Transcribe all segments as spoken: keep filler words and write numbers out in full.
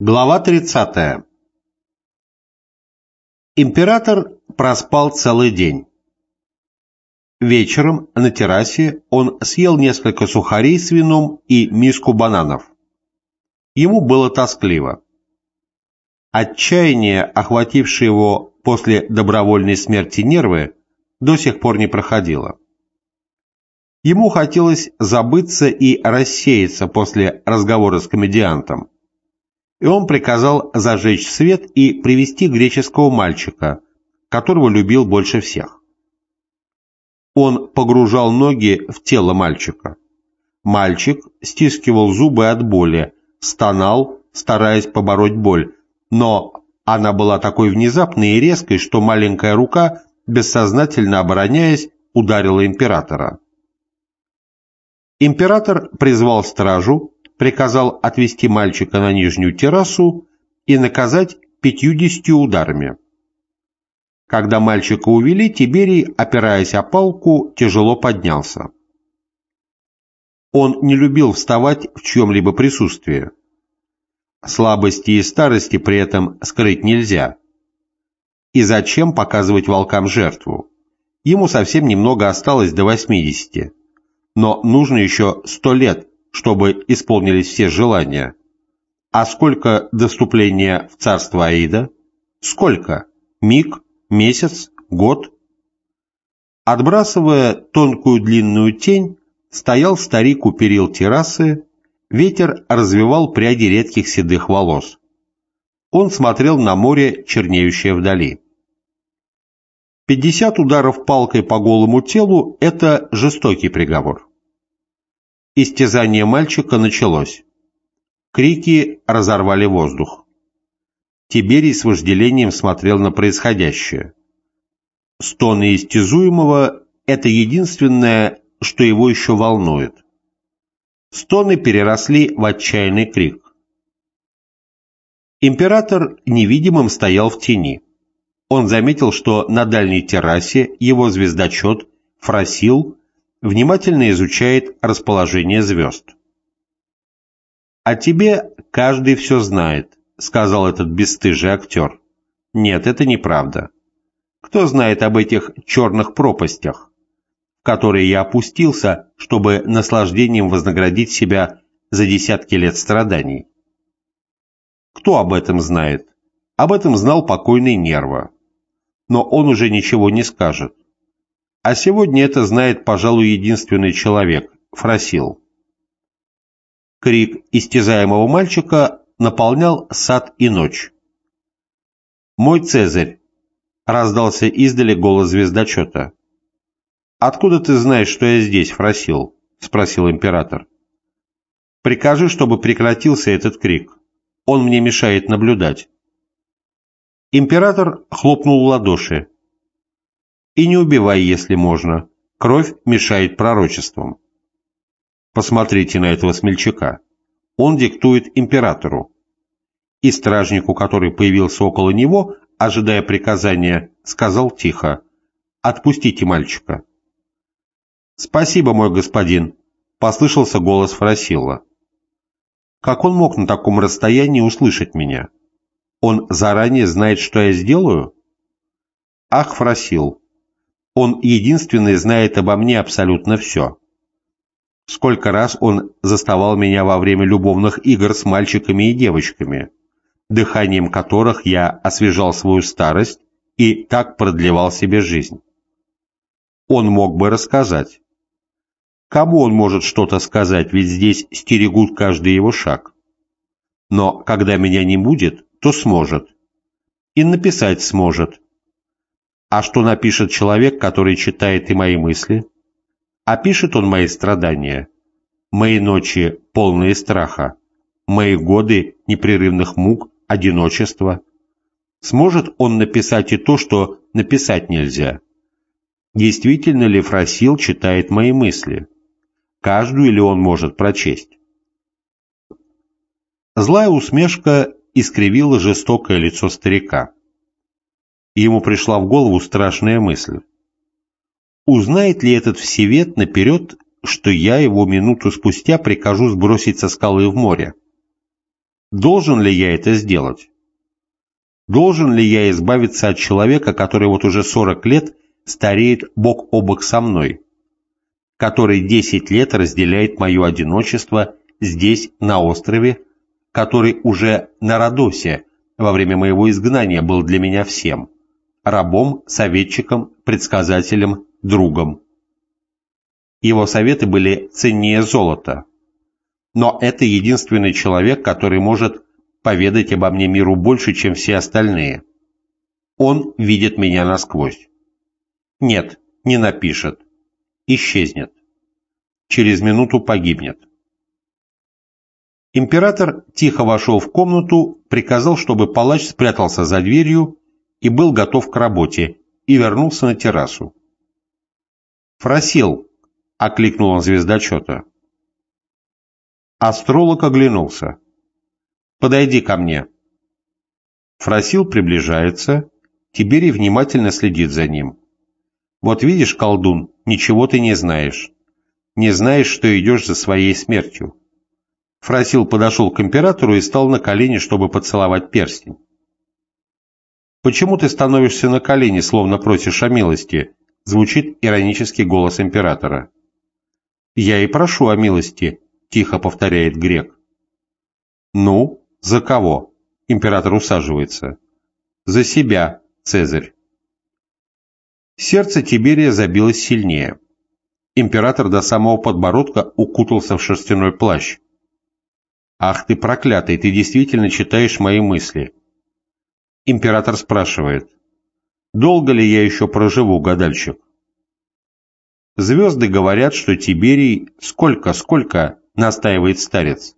Глава тридцатая. Император проспал целый день. Вечером на террасе он съел несколько сухарей с вином и миску бананов. Ему было тоскливо. Отчаяние, охватившее его после добровольной смерти нервы, до сих пор не проходило. Ему хотелось забыться и рассеяться после разговора с комедиантом. И он приказал зажечь свет и привести греческого мальчика, которого любил больше всех. Он погружал ноги в тело мальчика. Мальчик стискивал зубы от боли, стонал, стараясь побороть боль, но она была такой внезапной и резкой, что маленькая рука, бессознательно обороняясь, ударила императора. Император призвал стражу, приказал отвести мальчика на нижнюю террасу и наказать пятьюдесятью ударами. Когда мальчика увели, Тиберий, опираясь о палку, тяжело поднялся. Он не любил вставать в чьем-либо присутствии. Слабости и старости при этом скрыть нельзя. И зачем показывать волкам жертву? Ему совсем немного осталось до восьмидесяти. Но нужно еще сто лет, чтобы исполнились все желания. А сколько до вступления в царство Аида? Сколько? Миг? Месяц? Год? Отбрасывая тонкую длинную тень, стоял старик у перил террасы, ветер развевал пряди редких седых волос. Он смотрел на море, чернеющее вдали. Пятьдесят ударов палкой по голому телу – это жестокий приговор. Истязание мальчика началось. Крики разорвали воздух. Тиберий с вожделением смотрел на происходящее. Стоны истязуемого – это единственное, что его еще волнует. Стоны переросли в отчаянный крик. Император невидимым стоял в тени. Он заметил, что на дальней террасе его звездочет Фросил внимательно изучает расположение звезд. «О тебе каждый все знает», — сказал этот бесстыжий актер. «Нет, это неправда. Кто знает об этих черных пропастях, в которые я опустился, чтобы наслаждением вознаградить себя за десятки лет страданий? Кто об этом знает? Об этом знал покойный Нерва. Но он уже ничего не скажет. А сегодня это знает, пожалуй, единственный человек – Фросил». Крик истязаемого мальчика наполнял сад и ночь. «Мой Цезарь!» – раздался издали голос звездочета. «Откуда ты знаешь, что я здесь, Фросил?» – спросил император. «Прикажи, чтобы прекратился этот крик. Он мне мешает наблюдать». Император хлопнул в ладоши. «И не убивай, если можно. Кровь мешает пророчествам». Посмотрите на этого смельчака. Он диктует императору. И стражнику, который появился около него, ожидая приказания, сказал тихо: «Отпустите мальчика». «Спасибо, мой господин», — послышался голос Фросила. «Как он мог на таком расстоянии услышать меня? Он заранее знает, что я сделаю?» «Ах, Фросил, он единственный знает обо мне абсолютно все. Сколько раз он заставал меня во время любовных игр с мальчиками и девочками, дыханием которых я освежал свою старость и так продлевал себе жизнь. Он мог бы рассказать. Кому он может что-то сказать, ведь здесь стерегут каждый его шаг? Но когда меня не будет, то сможет. И написать сможет. А что напишет человек, который читает и мои мысли? Опишет он мои страдания, мои ночи, полные страха, мои годы непрерывных мук, одиночества. Сможет он написать и то, что написать нельзя? Действительно ли Фросил читает мои мысли? Каждую ли он может прочесть? Злая усмешка искривила жестокое лицо старика. Ему пришла в голову страшная мысль. Узнает ли этот всевед наперед, что я его минуту спустя прикажу сбросить со скалы в море? Должен ли я это сделать? Должен ли я избавиться от человека, который вот уже сорок лет стареет бок о бок со мной, который десять лет разделяет мое одиночество здесь, на острове, который уже на Родосе во время моего изгнания был для меня всем – рабом, советчиком, предсказателем, другом. Его советы были ценнее золота. Но это единственный человек, который может поведать обо мне миру больше, чем все остальные. Он видит меня насквозь. Нет, не напишет. Исчезнет. Через минуту погибнет. Император тихо вошел в комнату, приказал, чтобы палач спрятался за дверью и был готов к работе, и вернулся на террасу. «Фросил!» — окликнул он звездочета. Астролог оглянулся. «Подойди ко мне». Фросил приближается, Тиберий внимательно следит за ним. «Вот видишь, колдун, ничего ты не знаешь. Не знаешь, что идешь за своей смертью». Фросил подошел к императору и стал на колени, чтобы поцеловать перстень. «Почему ты становишься на колени, словно просишь о милости?» — звучит иронический голос императора. «Я и прошу о милости», — тихо повторяет грек. «Ну, за кого?» — император усаживается. «За себя, Цезарь». Сердце Тиберия забилось сильнее. Император до самого подбородка укутался в шерстяной плащ. «Ах ты проклятый, ты действительно читаешь мои мысли». Император спрашивает: «Долго ли я еще проживу, гадальщик?» «Звезды говорят, что Тиберий сколько, сколько», — настаивает старец.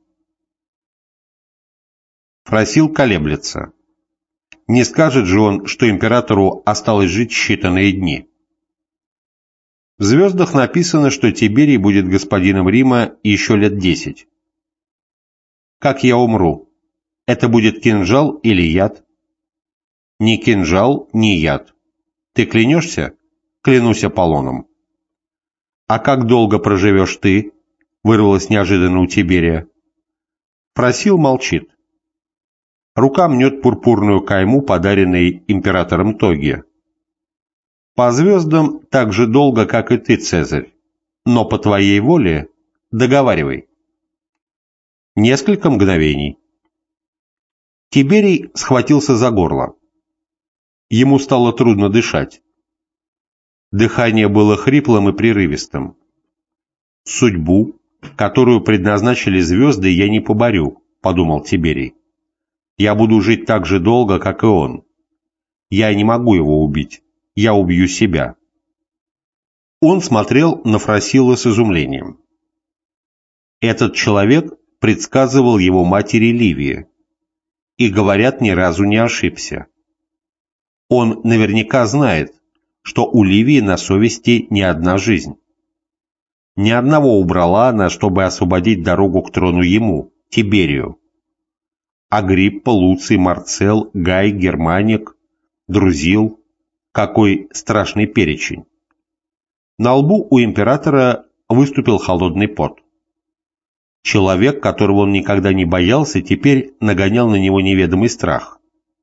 Фросил колеблется. Не скажет же он, что императору осталось жить считанные дни. В звездах написано, что Тиберий будет господином Рима еще лет десять. Как я умру? Это будет кинжал или яд? Ни кинжал, ни яд. Ты клянешься? Клянусь Аполлоном. А как долго проживешь ты? Вырвалось неожиданно у Тиберия. Фросил молчит. Рука мнет пурпурную кайму, подаренной императором тоги. По звездам так же долго, как и ты, Цезарь, но по твоей воле договаривай. Несколько мгновений. Тиберий схватился за горло. Ему стало трудно дышать. Дыхание было хриплым и прерывистым. «Судьбу, которую предназначили звезды, я не поборю», — подумал Тиберий. «Я буду жить так же долго, как и он. Я не могу его убить. Я убью себя». Он смотрел на Фросила с изумлением. Этот человек предсказывал его матери Ливии и, говорят, ни разу не ошибся. Он наверняка знает, что у Ливии на совести не одна жизнь. Ни одного убрала она, чтобы освободить дорогу к трону ему, Тиберию. Агриппа, Луций, Марцел, Гай, Германик, Друзил. Какой страшный перечень. На лбу у императора выступил холодный пот. Человек, которого он никогда не боялся, теперь нагонял на него неведомый страх.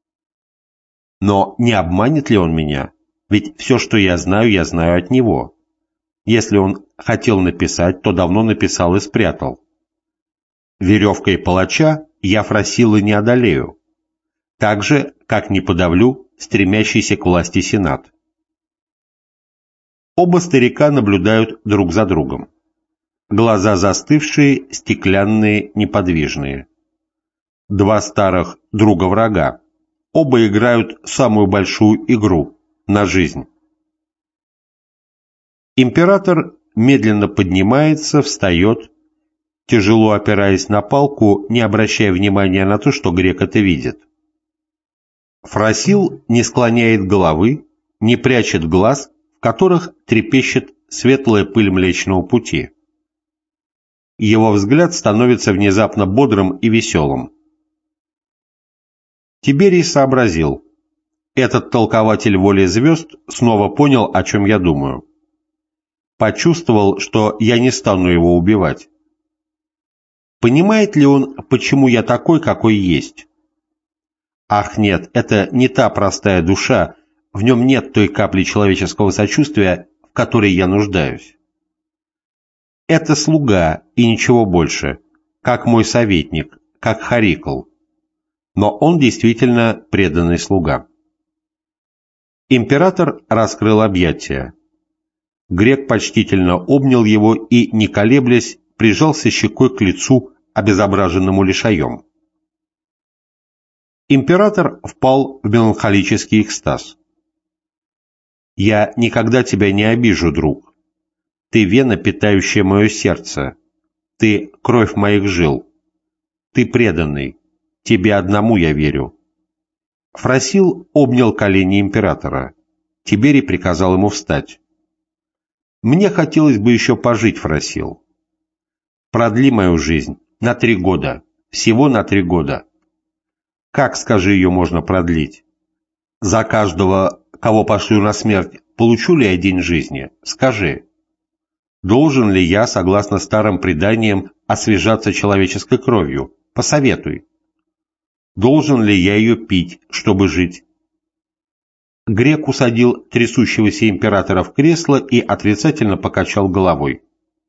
Но не обманет ли он меня? Ведь все, что я знаю, я знаю от него. Если он хотел написать, то давно написал и спрятал. Веревкой палача я Фросила не одолею, так же, как не подавлю стремящийся к власти Сенат. Оба старика наблюдают друг за другом. Глаза застывшие, стеклянные, неподвижные. Два старых друга-врага. Оба играют самую большую игру на жизнь. Император медленно поднимается, встает, тяжело опираясь на палку, не обращая внимания на то, что грек это видит. Фросил не склоняет головы, не прячет глаз, в которых трепещет светлая пыль Млечного Пути. Его взгляд становится внезапно бодрым и веселым. Тиберий сообразил. Этот толкователь воли звезд снова понял, о чем я думаю. Почувствовал, что я не стану его убивать. Понимает ли он, почему я такой, какой есть? Ах нет, это не та простая душа, в нем нет той капли человеческого сочувствия, в которой я нуждаюсь. Это слуга и ничего больше, как мой советник, как Харикл. Но он действительно преданный слуга. Император раскрыл объятия. Грек почтительно обнял его и, не колеблясь, прижался щекой к лицу, обезображенному лишаем. Император впал в меланхолический экстаз. «Я никогда тебя не обижу, друг. Ты вена, питающая мое сердце. Ты кровь моих жил. Ты преданный. Тебе одному я верю». Фросил обнял колени императора. Тиберий приказал ему встать. «Мне хотелось бы еще пожить, Фросил. Продли мою жизнь на три года. Всего на три года. Как, скажи, ее можно продлить? За каждого, кого пошлю на смерть, получу ли я день жизни? Скажи. Должен ли я, согласно старым преданиям, освежаться человеческой кровью? Посоветуй. Должен ли я ее пить, чтобы жить?» Грек усадил трясущегося императора в кресло и отрицательно покачал головой.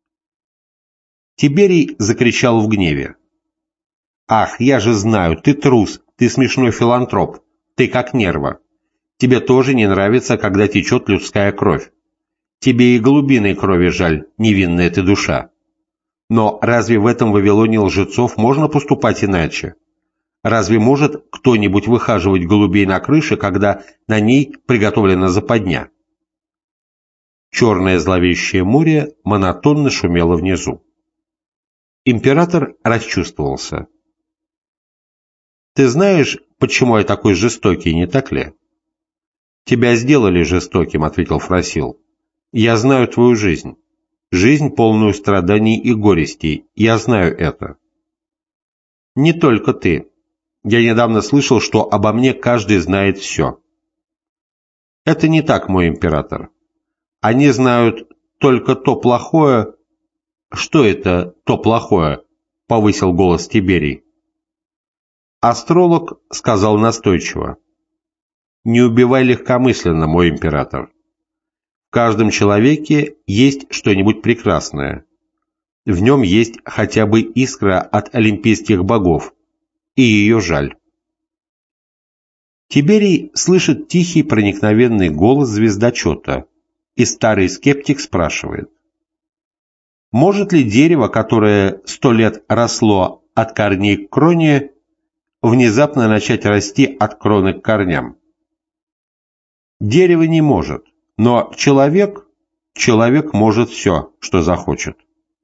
Тиберий закричал в гневе. «Ах, я же знаю, ты трус, ты смешной филантроп, ты как Нерва. Тебе тоже не нравится, когда течет людская кровь. Тебе и голубиной крови жаль, невинная ты душа. Но разве в этом Вавилоне лжецов можно поступать иначе? Разве может кто-нибудь выхаживать голубей на крыше, когда на ней приготовлена западня?» Черное зловещее море монотонно шумело внизу. Император расчувствовался. «Ты знаешь, почему я такой жестокий, не так ли?» «Тебя сделали жестоким», — ответил Фросил. «Я знаю твою жизнь. Жизнь, полную страданий и горестей. Я знаю это». «Не только ты. Я недавно слышал, что обо мне каждый знает все». «Это не так, мой император. Они знают только то плохое...» «Что это то плохое?» — повысил голос Тиберий. Астролог сказал настойчиво. «Не убивай легкомысленно, мой император. В каждом человеке есть что-нибудь прекрасное. В нем есть хотя бы искра от олимпийских богов, и ее жаль». Тиберий слышит тихий проникновенный голос звездочета, и старый скептик спрашивает. Может ли дерево, которое сто лет росло от корней к кроне, внезапно начать расти от кроны к корням? Дерево не может, но человек, человек может все, что захочет.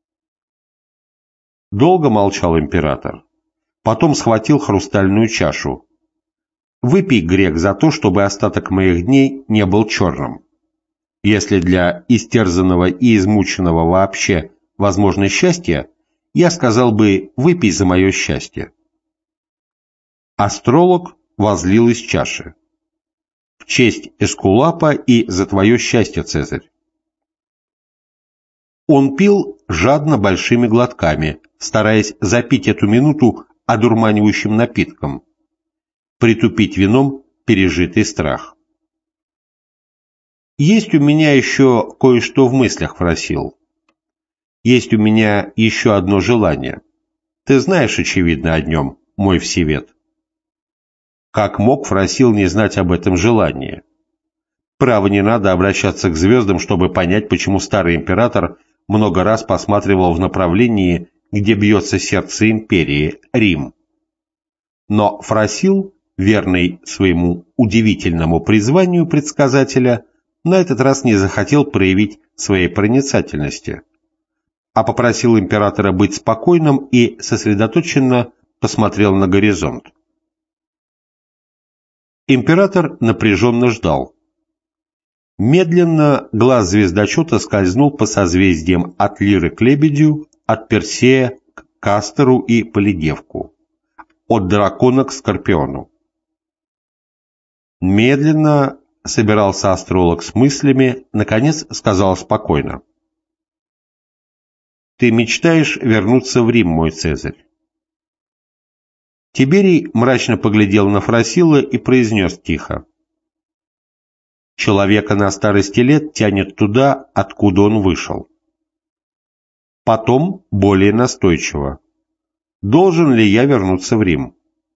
Долго молчал император. Потом схватил хрустальную чашу. «Выпей, грек, за то, чтобы остаток моих дней не был черным. Если для истерзанного и измученного вообще возможно счастье, я сказал бы, выпей за мое счастье». Астролог возлил из чаши. «В честь Эскулапа и за твое счастье, Цезарь». Он пил жадно большими глотками, стараясь запить эту минуту одурманивающим напитком, притупить вином пережитый страх. «Есть у меня еще кое-что в мыслях, Фросил. Есть у меня еще одно желание. Ты знаешь, очевидно, о нем, мой всевед». Как мог Фросил не знать об этом желании? Право, не надо обращаться к звездам, чтобы понять, почему старый император много раз посматривал в направлении, где бьется сердце империи, Рим. Но Фросил, верный своему удивительному призванию предсказателя, на этот раз не захотел проявить своей проницательности, а попросил императора быть спокойным и сосредоточенно посмотрел на горизонт. Император напряженно ждал. Медленно глаз звездочета скользнул по созвездиям от Лиры к Лебедю, от Персея к Кастору и Полидевку, от Дракона к Скорпиону. Медленно собирался астролог с мыслями, наконец сказал спокойно. Ты мечтаешь вернуться в Рим, мой Цезарь. Тиберий мрачно поглядел на Фросилла и произнес тихо: человека на старости лет тянет туда, откуда он вышел. Потом более настойчиво: должен ли я вернуться в Рим?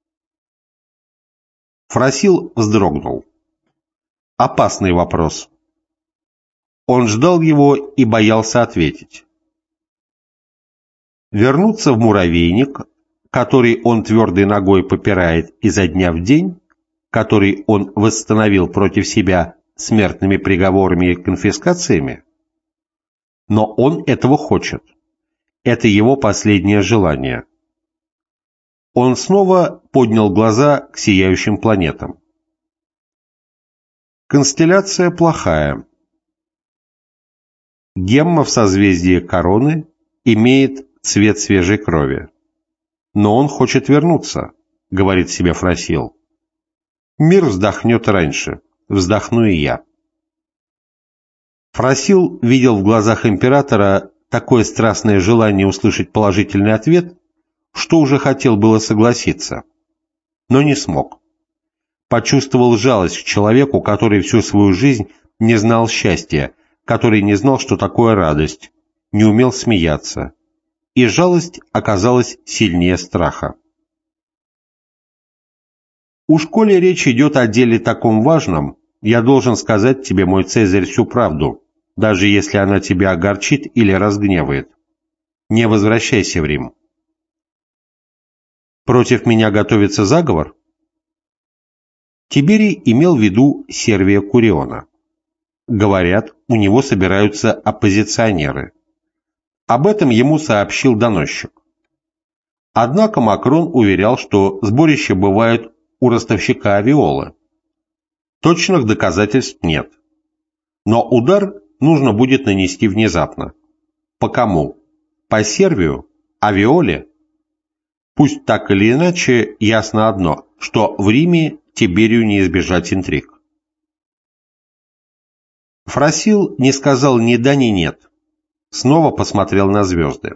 Фросилл вздрогнул. Опасный вопрос. Он ждал его и боялся ответить. Вернуться в муравейник, который он твердой ногой попирает изо дня в день, который он восстановил против себя смертными приговорами и конфискациями? Но он этого хочет. Это его последнее желание. Он снова поднял глаза к сияющим планетам. Констелляция плохая. Гемма в созвездии Короны имеет цвет свежей крови. Но он хочет вернуться, говорит себе Фросилл. Мир вздохнет раньше, вздохну и я. Фросилл видел в глазах императора такое страстное желание услышать положительный ответ, что уже хотел было согласиться, но не смог. Почувствовал жалость к человеку, который всю свою жизнь не знал счастья, который не знал, что такое радость, не умел смеяться, и жалость оказалась сильнее страха. Уж коли речь идет о деле таком важном, я должен сказать тебе, мой Цезарь, всю правду, даже если она тебя огорчит или разгневает. Не возвращайся в Рим. Против меня готовится заговор? Тиберий имел в виду Сервия Куриона. Говорят, у него собираются оппозиционеры. Об этом ему сообщил доносчик. Однако Макрон уверял, что сборища бывают у ростовщика Авиолы. Точных доказательств нет. Но удар нужно будет нанести внезапно. По кому? По Сервию? Авиоле? Пусть так или иначе, ясно одно, что в Риме Тиберию не избежать интриг. Фросилл не сказал ни да, ни нет. Снова посмотрел на звезды.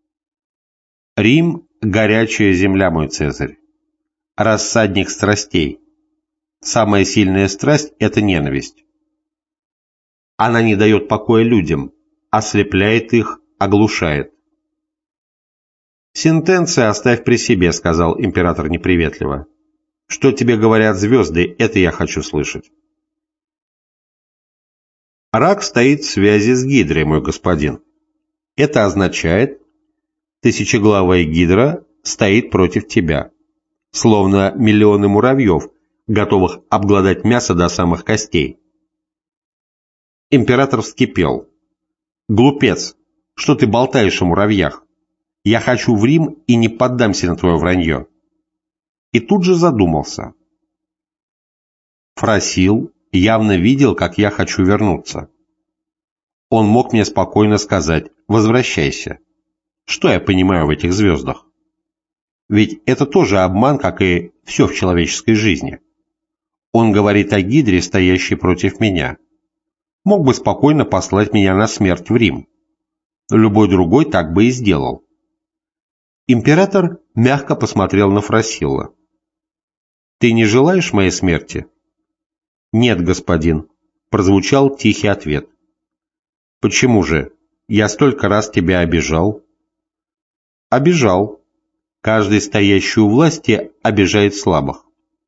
Рим – горячая земля, мой Цезарь. Рассадник страстей. Самая сильная страсть – это ненависть. Она не дает покоя людям, ослепляет их, оглушает. «Сентенция оставь при себе», – сказал император неприветливо. «Что тебе говорят звезды, это я хочу слышать». Рак стоит в связи с Гидрой, мой господин. Это означает, тысячеглавая Гидра стоит против тебя, словно миллионы муравьев, готовых обглодать мясо до самых костей. Император вскипел. «Глупец, что ты болтаешь о муравьях? Я хочу в Рим и не поддамся на твое вранье». И тут же задумался. Фросилл явно видел, как я хочу вернуться. Он мог мне спокойно сказать: «Возвращайся». Что я понимаю в этих звездах? Ведь это тоже обман, как и все в человеческой жизни. Он говорит о Гидре, стоящей против меня. Мог бы спокойно послать меня на смерть в Рим. Любой другой так бы и сделал. Император мягко посмотрел на Фросилла. «Ты не желаешь моей смерти?» «Нет, господин», — прозвучал тихий ответ. «Почему же? Я столько раз тебя обижал». «Обижал. Каждый, стоящий у власти, обижает слабых».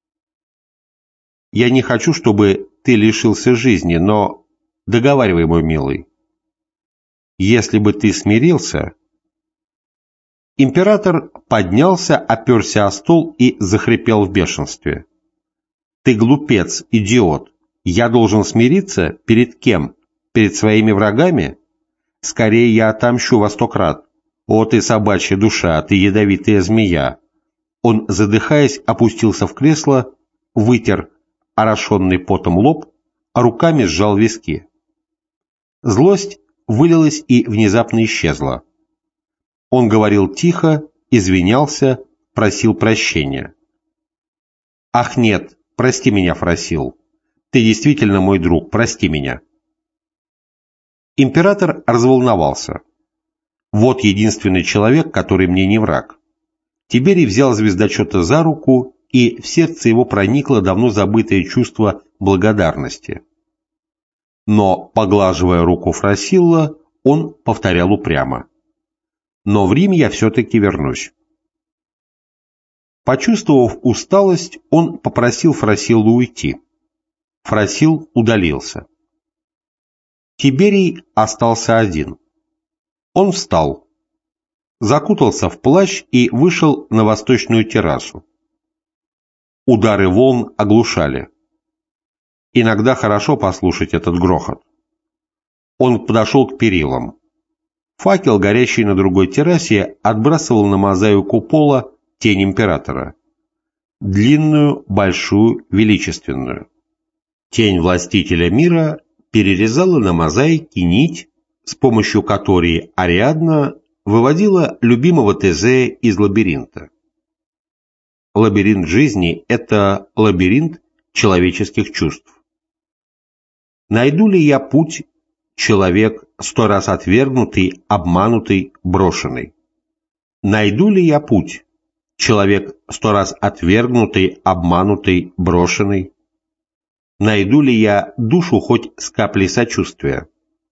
«Я не хочу, чтобы ты лишился жизни, но договаривай, мой милый. Если бы ты смирился...» Император поднялся, оперся о стол и захрипел в бешенстве. «Ты глупец, идиот! Я должен смириться? Перед кем? Перед своими врагами? Скорее я отомщу во сто крат. О, ты собачья душа, ты ядовитая змея!» Он, задыхаясь, опустился в кресло, вытер орошенный потом лоб, а руками сжал виски. Злость вылилась и внезапно исчезла. Он говорил тихо, извинялся, просил прощения. «Ах нет, прости меня, Фросилл. Ты действительно мой друг, прости меня». Император разволновался. Вот единственный человек, который мне не враг. Тиберий взял звездочета за руку, и в сердце его проникло давно забытое чувство благодарности. Но, поглаживая руку Фросилла, он повторял упрямо: «Но в Рим я все-таки вернусь». Почувствовав усталость, он попросил Фросилла уйти. Фросилл удалился. Тиберий остался один. Он встал, закутался в плащ и вышел на восточную террасу. Удары волн оглушали. Иногда хорошо послушать этот грохот. Он подошел к перилам. Факел, горящий на другой террасе, отбрасывал на мозаику пола тень императора. Длинную, большую, величественную. Тень властителя мира перерезала на мозаике нить, с помощью которой Ариадна выводила любимого Тезея из лабиринта. Лабиринт жизни – это лабиринт человеческих чувств. Найду ли я путь, человек, сто раз отвергнутый, обманутый, брошенный? Найду ли я путь, человек, сто раз отвергнутый, обманутый, брошенный? Найду ли я душу хоть с каплей сочувствия?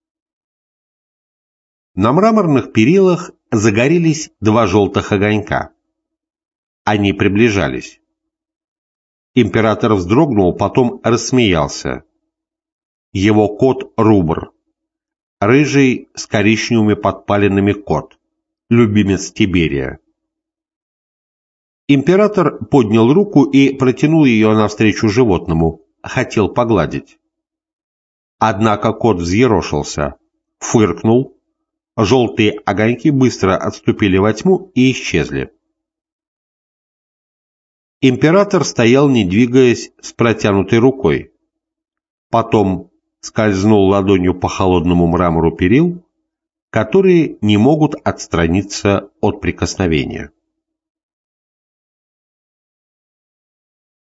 На мраморных перилах загорелись два желтых огонька. Они приближались. Император вздрогнул, потом рассмеялся. Его кот Рубр, рыжий с коричневыми подпалинами кот, любимец Тиберия. Император поднял руку и протянул ее навстречу животному, хотел погладить. Однако кот взъерошился, фыркнул, желтые огоньки быстро отступили во тьму и исчезли. Император стоял, не двигаясь, с протянутой рукой. Потом скользнул ладонью по холодному мрамору перил, которые не могут отстраниться от прикосновения.